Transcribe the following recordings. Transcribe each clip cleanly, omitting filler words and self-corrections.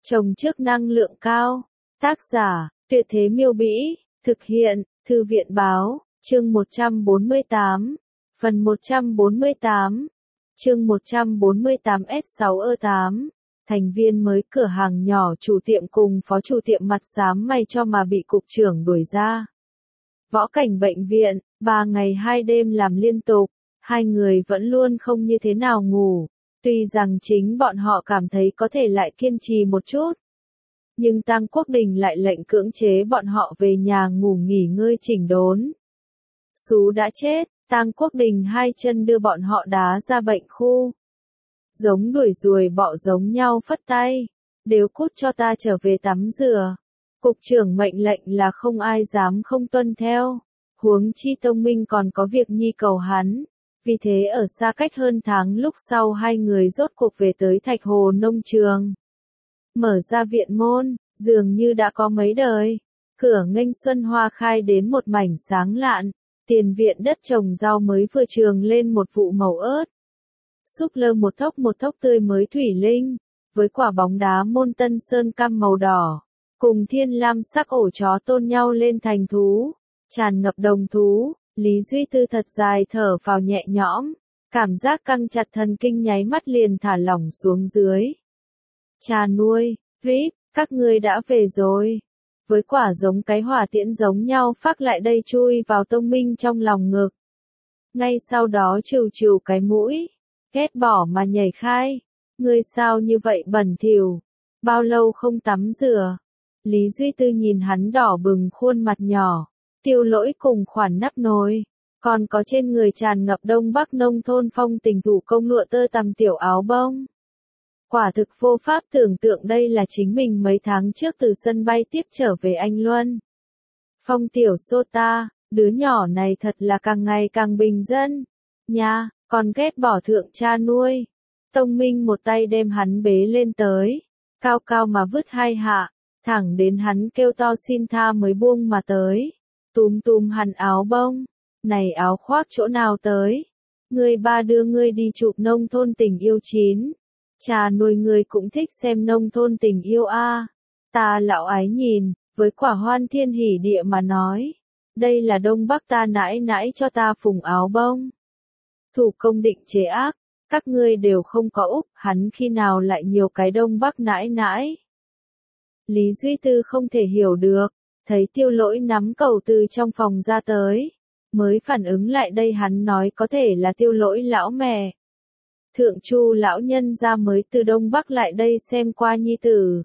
Trồng trước năng lượng cao. Tác giả, Tuyệt Thế Miêu Bĩ, thực hiện, Thư viện Báo, chương 148, phần 148, chương 148S6E8, thành viên mới cửa hàng nhỏ chủ tiệm cùng phó chủ tiệm mặt xám mày cho mà bị cục trưởng đuổi ra. Võ cảnh bệnh viện, 3 ngày 2 đêm làm liên tục, hai người vẫn luôn không như thế nào ngủ, tuy rằng chính bọn họ cảm thấy có thể lại kiên trì một chút. Nhưng Tang Quốc Đình lại lệnh cưỡng chế bọn họ về nhà ngủ nghỉ ngơi chỉnh đốn. Sú đã chết, Tang Quốc Đình hai chân đưa bọn họ đá ra bệnh khu. Giống đuổi ruồi bọ giống nhau phất tay, đều cút cho ta trở về tắm rửa. Cục trưởng mệnh lệnh là không ai dám không tuân theo, huống chi Tông Minh còn có việc nhi cầu hắn. Vì thế ở xa cách hơn tháng lúc sau hai người rốt cuộc về tới Thạch Hồ nông trường. Mở ra viện môn, dường như đã có mấy đời. Cửa nghênh xuân hoa khai đến một mảnh sáng lạn. Tiền viện đất trồng rau mới vừa trường lên một vụ màu ớt. Súp lơ một thốc tươi mới thủy linh. Với quả bóng đá môn Tân Sơn cam màu đỏ. Cùng thiên lam sắc ổ chó tôn nhau lên thành thú. Tràn ngập đồng thú. Lý Duy Tư thật dài thở phào nhẹ nhõm. Cảm giác căng chặt thần kinh nháy mắt liền thả lỏng xuống dưới. Cha nuôi, Rip, các ngươi đã về rồi. Với quả giống cái hỏa tiễn giống nhau phác lại đây chui vào Tông Minh trong lòng ngực. Ngay sau đó trừ trừ cái mũi, ghét bỏ mà nhảy khai. Ngươi sao như vậy bẩn thỉu, bao lâu không tắm rửa. Lý Duy Tư nhìn hắn đỏ bừng khuôn mặt nhỏ, Tiêu Lỗi cùng khoản nắp nồi, còn có trên người tràn ngập Đông Bắc nông thôn phong tình thủ công lụa tơ tằm tiểu áo bông. Quả thực vô pháp tưởng tượng đây là chính mình mấy tháng trước từ sân bay tiếp trở về Anh Luân. Phong tiểu Sota, đứa nhỏ này thật là càng ngày càng bình dân. Nha, còn ghét bỏ thượng cha nuôi. Tông Minh một tay đem hắn bế lên tới, cao cao mà vứt hai hạ, thẳng đến hắn kêu to xin tha mới buông mà tới. Túm túm hắn áo bông, này áo khoác chỗ nào tới? Ngươi ba đưa ngươi đi chụp nông thôn tình yêu chín. Cha nuôi ngươi cũng thích xem nông thôn tình yêu a. Ta lão ái nhìn, với quả hoan thiên hỉ địa mà nói. Đây là Đông Bắc ta nãi nãi cho ta phùng áo bông. Thủ công định chế ác, các ngươi đều không có úc, hắn khi nào lại nhiều cái Đông Bắc nãi nãi. Lý Duy Tư không thể hiểu được, thấy Tiêu Lỗi nắm cầu từ trong phòng ra tới. Mới phản ứng lại đây hắn nói có thể là Tiêu Lỗi lão mẹ. Thượng Chu lão nhân ra mới từ Đông Bắc lại đây xem qua nhi tử.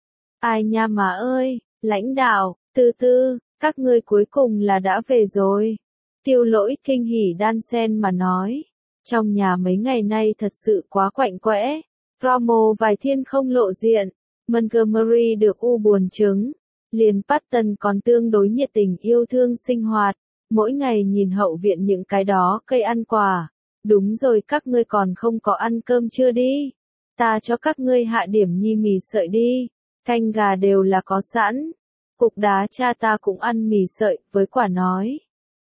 Ai nha mà ơi, lãnh đạo, Tư Tư, các ngươi cuối cùng là đã về rồi. Tiêu Lỗi kinh hỉ đan sen mà nói. Trong nhà mấy ngày nay thật sự quá quạnh quẽ. Romo vài thiên không lộ diện. Montgomery được u buồn trứng. Liền Patton còn tương đối nhiệt tình yêu thương sinh hoạt. Mỗi ngày nhìn hậu viện những cái đó cây ăn quả. Đúng rồi, các ngươi còn không có ăn cơm chưa đi. Ta cho các ngươi hạ điểm nhi mì sợi đi. Canh gà đều là có sẵn. Cục đá cha ta cũng ăn mì sợi, với quả nói.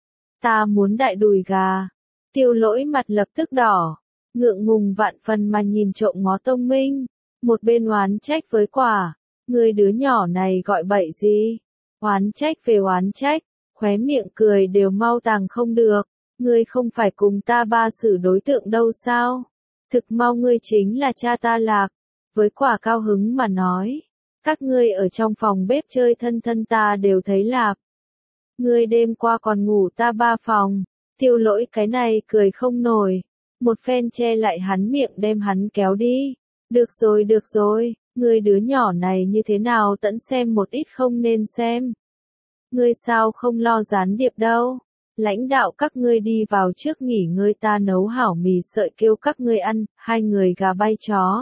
Ta muốn đại đùi gà. Tiêu Lỗi mặt lập tức đỏ. Ngượng ngùng vạn phần mà nhìn trộm ngó Tông Minh. Một bên oán trách với quả. Người đứa nhỏ này gọi bậy gì? Oán trách về oán trách. Khóe miệng cười đều mau tàng không được. Ngươi không phải cùng ta ba xử đối tượng đâu sao? Thực mau ngươi chính là cha ta lạc. Với quả cao hứng mà nói. Các ngươi ở trong phòng bếp chơi thân thân ta đều thấy lạc. Ngươi đêm qua còn ngủ ta ba phòng. Tiêu Lỗi cái này cười không nổi. Một phen che lại hắn miệng đem hắn kéo đi. Được rồi, ngươi đứa nhỏ này như thế nào tẫn xem một ít không nên xem. Ngươi sao không lo gián điệp đâu. Lãnh đạo các ngươi đi vào trước nghỉ ngơi, ta nấu hảo mì sợi kêu các ngươi ăn, hai người gà bay chó.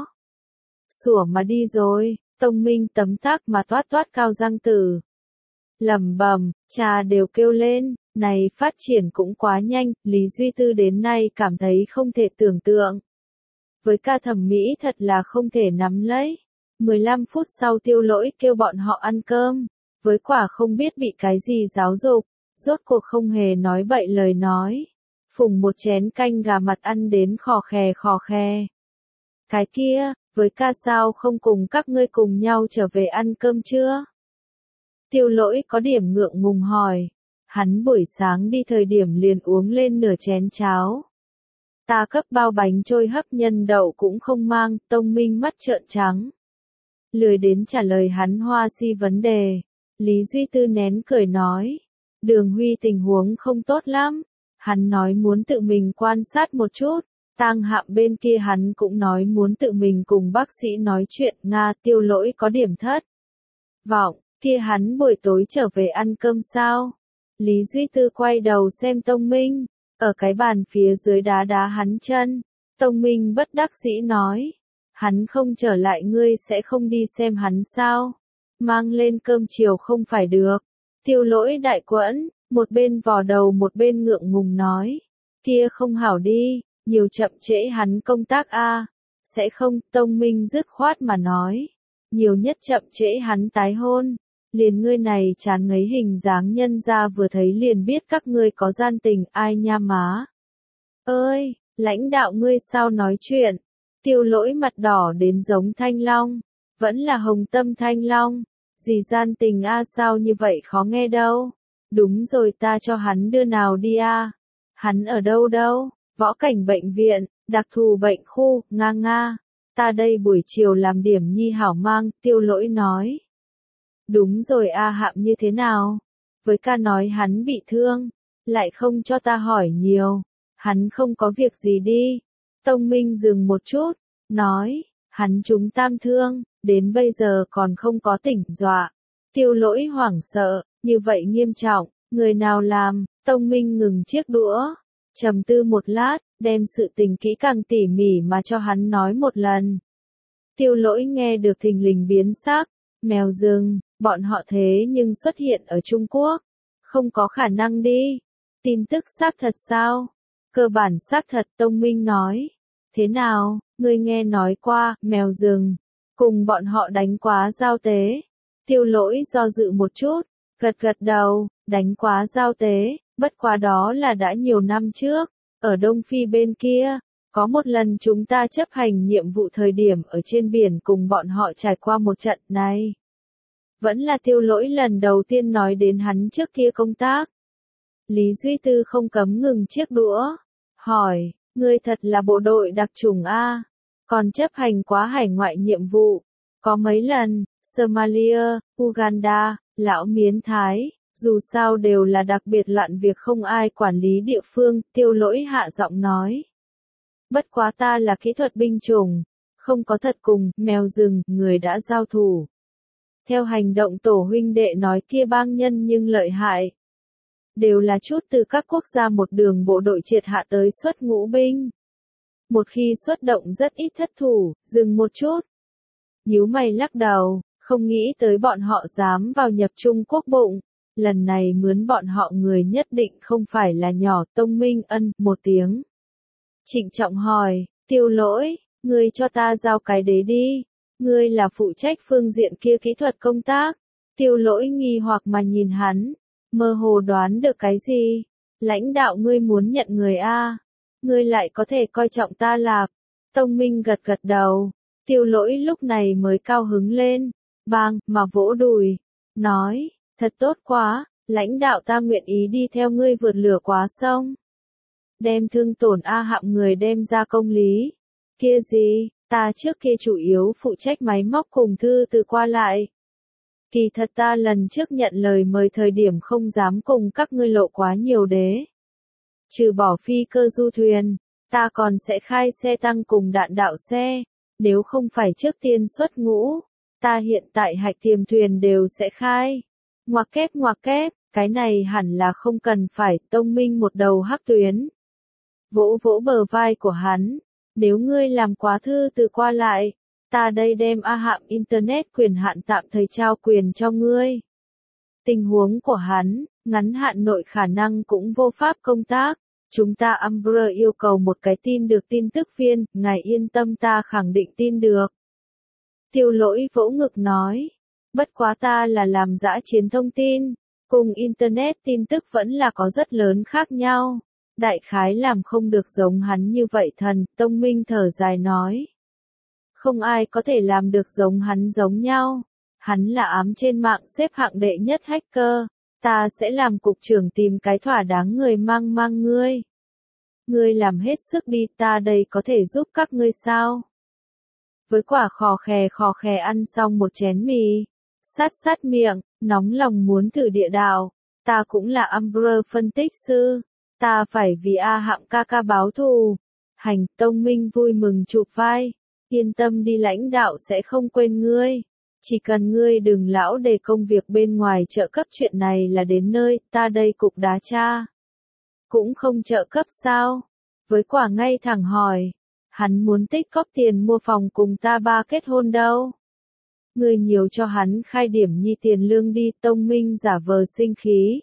Sủa mà đi rồi, Tông Minh tấm tắc mà toát toát cao răng tử. Lẩm bẩm, cha đều kêu lên, này phát triển cũng quá nhanh, Lý Duy Tư đến nay cảm thấy không thể tưởng tượng. Với ca thẩm mỹ thật là không thể nắm lấy. 15 phút sau Tiêu Lỗi kêu bọn họ ăn cơm, với quả không biết bị cái gì giáo dục. Rốt cuộc không hề nói bậy lời nói. Phùng một chén canh gà mặt ăn đến khò khè. Cái kia, với ca sao không cùng các ngươi cùng nhau trở về ăn cơm chưa? Tiêu Lỗi có điểm ngượng ngùng hỏi. Hắn buổi sáng đi thời điểm liền uống lên nửa chén cháo. Ta cấp bao bánh trôi hấp nhân đậu cũng không mang, Tông Minh mắt trợn trắng. Lười đến trả lời hắn Hoa Si vấn đề. Lý Duy Tư nén cười nói. Đường Huy tình huống không tốt lắm. Hắn nói muốn tự mình quan sát một chút. Tang Hạm bên kia hắn cũng nói muốn tự mình cùng bác sĩ nói chuyện. Nga Tiêu Lỗi có điểm thất vọng, kia hắn buổi tối trở về ăn cơm sao? Lý Duy Tư quay đầu xem Tông Minh, ở cái bàn phía dưới đá đá hắn chân. Tông Minh bất đắc dĩ nói, hắn không trở lại ngươi sẽ không đi xem hắn sao? Mang lên cơm chiều không phải được. Tiêu Lỗi đại quẫn, một bên vò đầu một bên ngượng ngùng nói, kia không hảo đi, nhiều chậm trễ hắn công tác a. Sẽ không, Tông Minh dứt khoát mà nói, nhiều nhất chậm trễ hắn tái hôn. Liền ngươi này chán ngấy hình dáng nhân ra vừa thấy liền biết các ngươi có gian tình, ai nha má. Ơi, lãnh đạo ngươi sao nói chuyện? Tiêu Lỗi mặt đỏ đến giống thanh long, vẫn là hồng tâm thanh long. Gì gian tình a sao như vậy khó nghe đâu. Đúng rồi ta cho hắn đưa nào đi a. Hắn ở đâu đâu? Võ Cảnh bệnh viện, đặc thù bệnh khu, nga nga. Ta đây buổi chiều làm điểm nhi hảo mang, Tiêu Lỗi nói. Đúng rồi a Hạm như thế nào? Với ca nói hắn bị thương, lại không cho ta hỏi nhiều. Hắn không có việc gì đi. Tông Minh dừng một chút, nói, hắn trúng tam thương, đến bây giờ còn không có tỉnh dọa. Tiêu Lỗi hoảng sợ, như vậy nghiêm trọng, người nào làm? Tông Minh ngừng chiếc đũa, trầm tư một lát, đem sự tình kỹ càng tỉ mỉ mà cho hắn nói một lần. Tiêu Lỗi nghe được thình lình biến sắc, mèo rừng, bọn họ thế nhưng xuất hiện ở Trung Quốc. Không có khả năng đi. Tin tức xác thật sao? Cơ bản xác thật, Tông Minh nói. Thế nào, ngươi nghe nói qua, mèo rừng, cùng bọn họ đánh quá giao tế. Tiêu Lỗi do dự một chút, gật gật đầu, đánh quá giao tế, bất quá đó là đã nhiều năm trước, ở Đông Phi bên kia. Có một lần chúng ta chấp hành nhiệm vụ thời điểm ở trên biển cùng bọn họ trải qua một trận này. Vẫn là Tiêu Lỗi lần đầu tiên nói đến hắn trước kia công tác. Lý Duy Tư không cấm ngừng chiếc đũa, hỏi, ngươi thật là bộ đội đặc chủng A, còn chấp hành quá hải ngoại nhiệm vụ, có mấy lần, Somalia, Uganda, Lão Miến Thái, dù sao đều là đặc biệt loạn việc không ai quản lý địa phương, Tiêu Lỗi hạ giọng nói. Bất quá ta là kỹ thuật binh chủng, không có thật cùng, mèo rừng, người đã giao thủ. Theo hành động tổ huynh đệ nói kia bang nhân nhưng lợi hại. Đều là chút từ các quốc gia một đường bộ đội triệt hạ tới xuất ngũ binh. Một khi xuất động rất ít thất thủ, dừng một chút. Nhíu mày lắc đầu, không nghĩ tới bọn họ dám vào nhập Trung Quốc bụng. Lần này mướn bọn họ người nhất định không phải là nhỏ. Tông Minh ân một tiếng. Trịnh trọng hỏi, Tiêu Lỗi, ngươi cho ta giao cái đế đi. Ngươi là phụ trách phương diện kia kỹ thuật công tác. Tiêu Lỗi nghi hoặc mà nhìn hắn, mơ hồ đoán được cái gì. Lãnh đạo ngươi muốn nhận người A. Ngươi lại có thể coi trọng ta lạp. Tông Minh gật gật đầu. Tiêu Lỗi lúc này mới cao hứng lên. Bang, mà vỗ đùi. Nói, thật tốt quá, lãnh đạo ta nguyện ý đi theo ngươi vượt lửa quá sông. Đem thương tổn A Hạm người đem ra công lý. Kia gì, ta trước kia chủ yếu phụ trách máy móc cùng thư từ qua lại. Kỳ thật ta lần trước nhận lời mời thời điểm không dám cùng các ngươi lộ quá nhiều đế. Trừ bỏ phi cơ du thuyền, ta còn sẽ khai xe tăng cùng đạn đạo xe. Nếu không phải trước tiên xuất ngũ, ta hiện tại hạch tiềm thuyền đều sẽ khai. Ngoặc kép, cái này hẳn là không cần phải. Tông Minh một đầu hắc tuyến. Vỗ vỗ bờ vai của hắn. Nếu ngươi làm quá thư từ qua lại, ta đây đem A Hạm Internet quyền hạn tạm thời trao quyền cho ngươi. Tình huống của hắn, ngắn hạn nội khả năng cũng vô pháp công tác. Chúng ta Umbrella yêu cầu một cái tin được tin tức viên, ngài yên tâm ta khẳng định tin được. Tiêu Lỗi vỗ ngực nói, bất quá ta là làm dã chiến thông tin, cùng Internet tin tức vẫn là có rất lớn khác nhau. Đại khái làm không được giống hắn như vậy thần, Tông Minh thở dài nói. Không ai có thể làm được giống hắn giống nhau. Hắn là ám trên mạng xếp hạng đệ nhất hacker. Ta sẽ làm cục trưởng tìm cái thỏa đáng người mang mang ngươi. Ngươi làm hết sức đi, ta đây có thể giúp các ngươi sao? Với quả khò khè ăn xong một chén mì. Sát miệng, nóng lòng muốn thử địa đạo. Ta cũng là Umbrella phân tích sư. Ta phải vì A Hạng ca ca báo thù. Hành, Tông Minh vui mừng chụp vai. Yên tâm đi, lãnh đạo sẽ không quên ngươi. Chỉ cần ngươi đừng lão đề công việc bên ngoài trợ cấp, chuyện này là đến nơi, ta đây cục đá cha. Cũng không trợ cấp sao? Với quả ngay thẳng hỏi. Hắn muốn tích góp tiền mua phòng cùng ta ba kết hôn đâu. Ngươi nhiều cho hắn khai điểm nhi tiền lương đi. Tông Minh giả vờ sinh khí.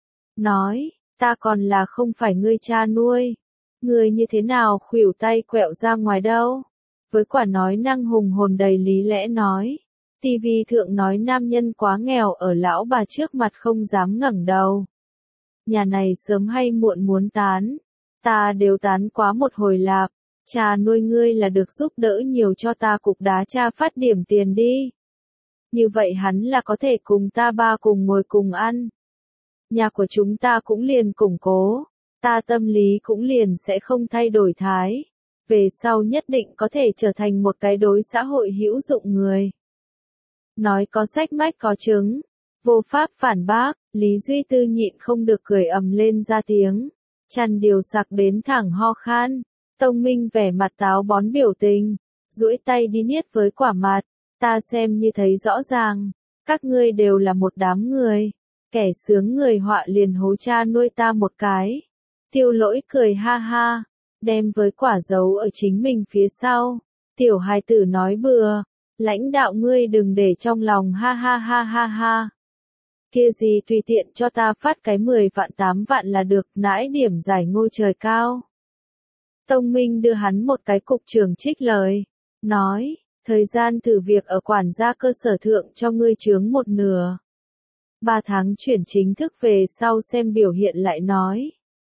Nói, ta còn là không phải ngươi cha nuôi. Ngươi như thế nào khuỷu tay quẹo ra ngoài đâu. Với quả nói năng hùng hồn đầy lý lẽ nói. TV thượng nói nam nhân quá nghèo ở lão bà trước mặt không dám ngẩng đầu. Nhà này sớm hay muộn muốn tán. Ta đều tán quá một hồi lạp. Cha nuôi ngươi là được giúp đỡ nhiều cho ta cục đá cha phát điểm tiền đi. Như vậy hắn là có thể cùng ta ba cùng ngồi cùng ăn. Nhà của chúng ta cũng liền củng cố. Ta tâm lý cũng liền sẽ không thay đổi thái. Về sau nhất định có thể trở thành một cái đối xã hội hữu dụng người. Nói có sách mách có chứng. Vô pháp phản bác, Lý Duy Tư nhịn không được cười ầm lên ra tiếng. Chăn điều sặc đến thẳng ho khan. Tông Minh vẻ mặt táo bón biểu tình. Duỗi tay đi niết với quả mặt. Ta xem như thấy rõ ràng. Các ngươi đều là một đám người. Kẻ sướng người họa liền hố cha nuôi ta một cái. Tiêu Lỗi cười ha ha. Đem với quả giấu ở chính mình phía sau. Tiểu hài tử nói bừa. Lãnh đạo ngươi đừng để trong lòng ha ha ha ha ha. Kia gì tùy tiện cho ta phát cái 10 vạn 8 vạn là được, nãi điểm giải ngôi trời cao. Tông Minh đưa hắn một cái cục trưởng trích lời. Nói, thời gian thử việc ở quản gia cơ sở thượng cho ngươi chướng một nửa. 3 tháng chuyển chính thức về sau xem biểu hiện lại nói.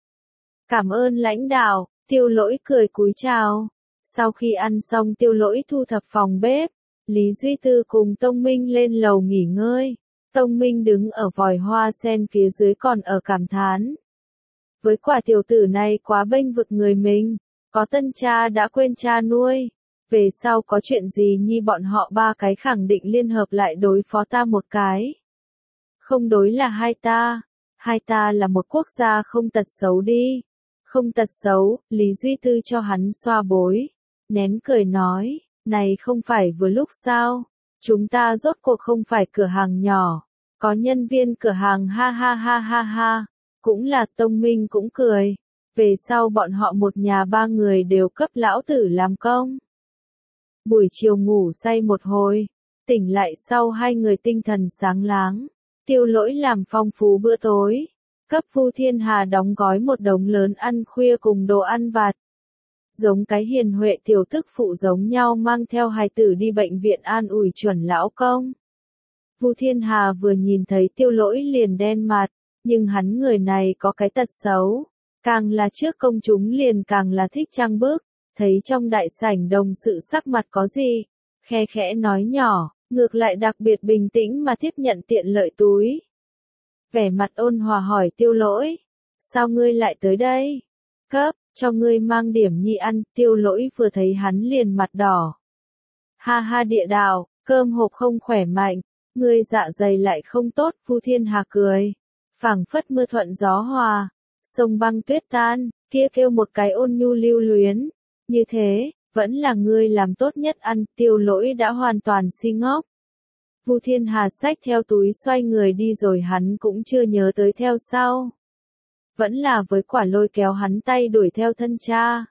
Cảm ơn lãnh đạo, Tiêu Lỗi cười cúi chào. Sau khi ăn xong Tiêu Lỗi thu thập phòng bếp. Lý Duy Tư cùng Tông Minh lên lầu nghỉ ngơi. Tông Minh đứng ở vòi hoa sen phía dưới còn ở cảm thán. Với quả tiểu tử này quá bênh vực người mình. Có tân cha đã quên cha nuôi. Về sau có chuyện gì nhi bọn họ ba cái khẳng định liên hợp lại đối phó ta một cái. Không đối là hai ta là một quốc gia không tật xấu đi. Không tật xấu, Lý Duy Tư cho hắn xoa bối. Nén cười nói, này không phải vừa lúc sao? Chúng ta rốt cuộc không phải cửa hàng nhỏ. Có nhân viên cửa hàng ha ha ha ha ha. Cũng là Tông Minh cũng cười. Về sau bọn họ một nhà 3 người đều cấp lão tử làm công. Buổi chiều ngủ say một hồi. Tỉnh lại sau 2 người tinh thần sáng láng. Tiêu Lỗi làm phong phú bữa tối. Cấp Vu Thiên Hà đóng gói một đống lớn ăn khuya cùng đồ ăn vặt. Giống cái hiền huệ tiểu tức phụ giống nhau mang theo hài tử đi bệnh viện an ủi chuẩn lão công. Vu Thiên Hà vừa nhìn thấy Tiêu Lỗi liền đen mặt, nhưng hắn người này có cái tật xấu. Càng là trước công chúng liền càng là thích trang bức, thấy trong đại sảnh đồng sự sắc mặt có gì, khe khẽ nói nhỏ, ngược lại đặc biệt bình tĩnh mà tiếp nhận tiện lợi túi. Vẻ mặt ôn hòa hỏi Tiêu Lỗi, sao ngươi lại tới đây? Cấp, cho ngươi mang điểm nhi ăn. Tiêu Lỗi vừa thấy hắn liền mặt đỏ. Ha ha, địa đạo, cơm hộp không khỏe mạnh, ngươi dạ dày lại không tốt. Vu Thiên Hà cười, phảng phất mưa thuận gió hòa, sông băng tuyết tan, kia kêu một cái ôn nhu lưu luyến. Như thế, vẫn là ngươi làm tốt nhất ăn. Tiêu Lỗi đã hoàn toàn si ngốc. Vu Thiên Hà xách theo túi xoay người đi rồi, hắn cũng chưa nhớ tới theo sau. Vẫn là với quả lôi kéo hắn tay đuổi theo thân cha.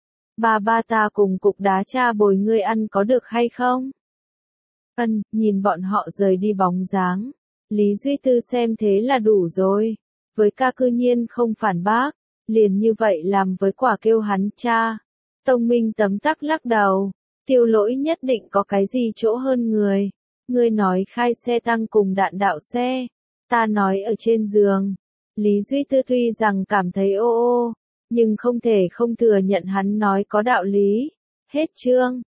Ba ta cùng cục đá cha bồi ngươi ăn có được hay không? Nhìn bọn họ rời đi bóng dáng. Lý Duy Tư xem thế là đủ rồi. Với ca cư nhiên không phản bác. Liền như vậy làm với quả kêu hắn cha. Tông Minh tấm tắc lắc đầu. Tiêu Lỗi nhất định có cái gì chỗ hơn người. Ngươi nói khai xe tăng cùng đạn đạo xe. Ta nói ở trên giường. Lý Duy Tư tuy rằng cảm thấy ô ô, nhưng không thể không thừa nhận hắn nói có đạo lý. Hết chương.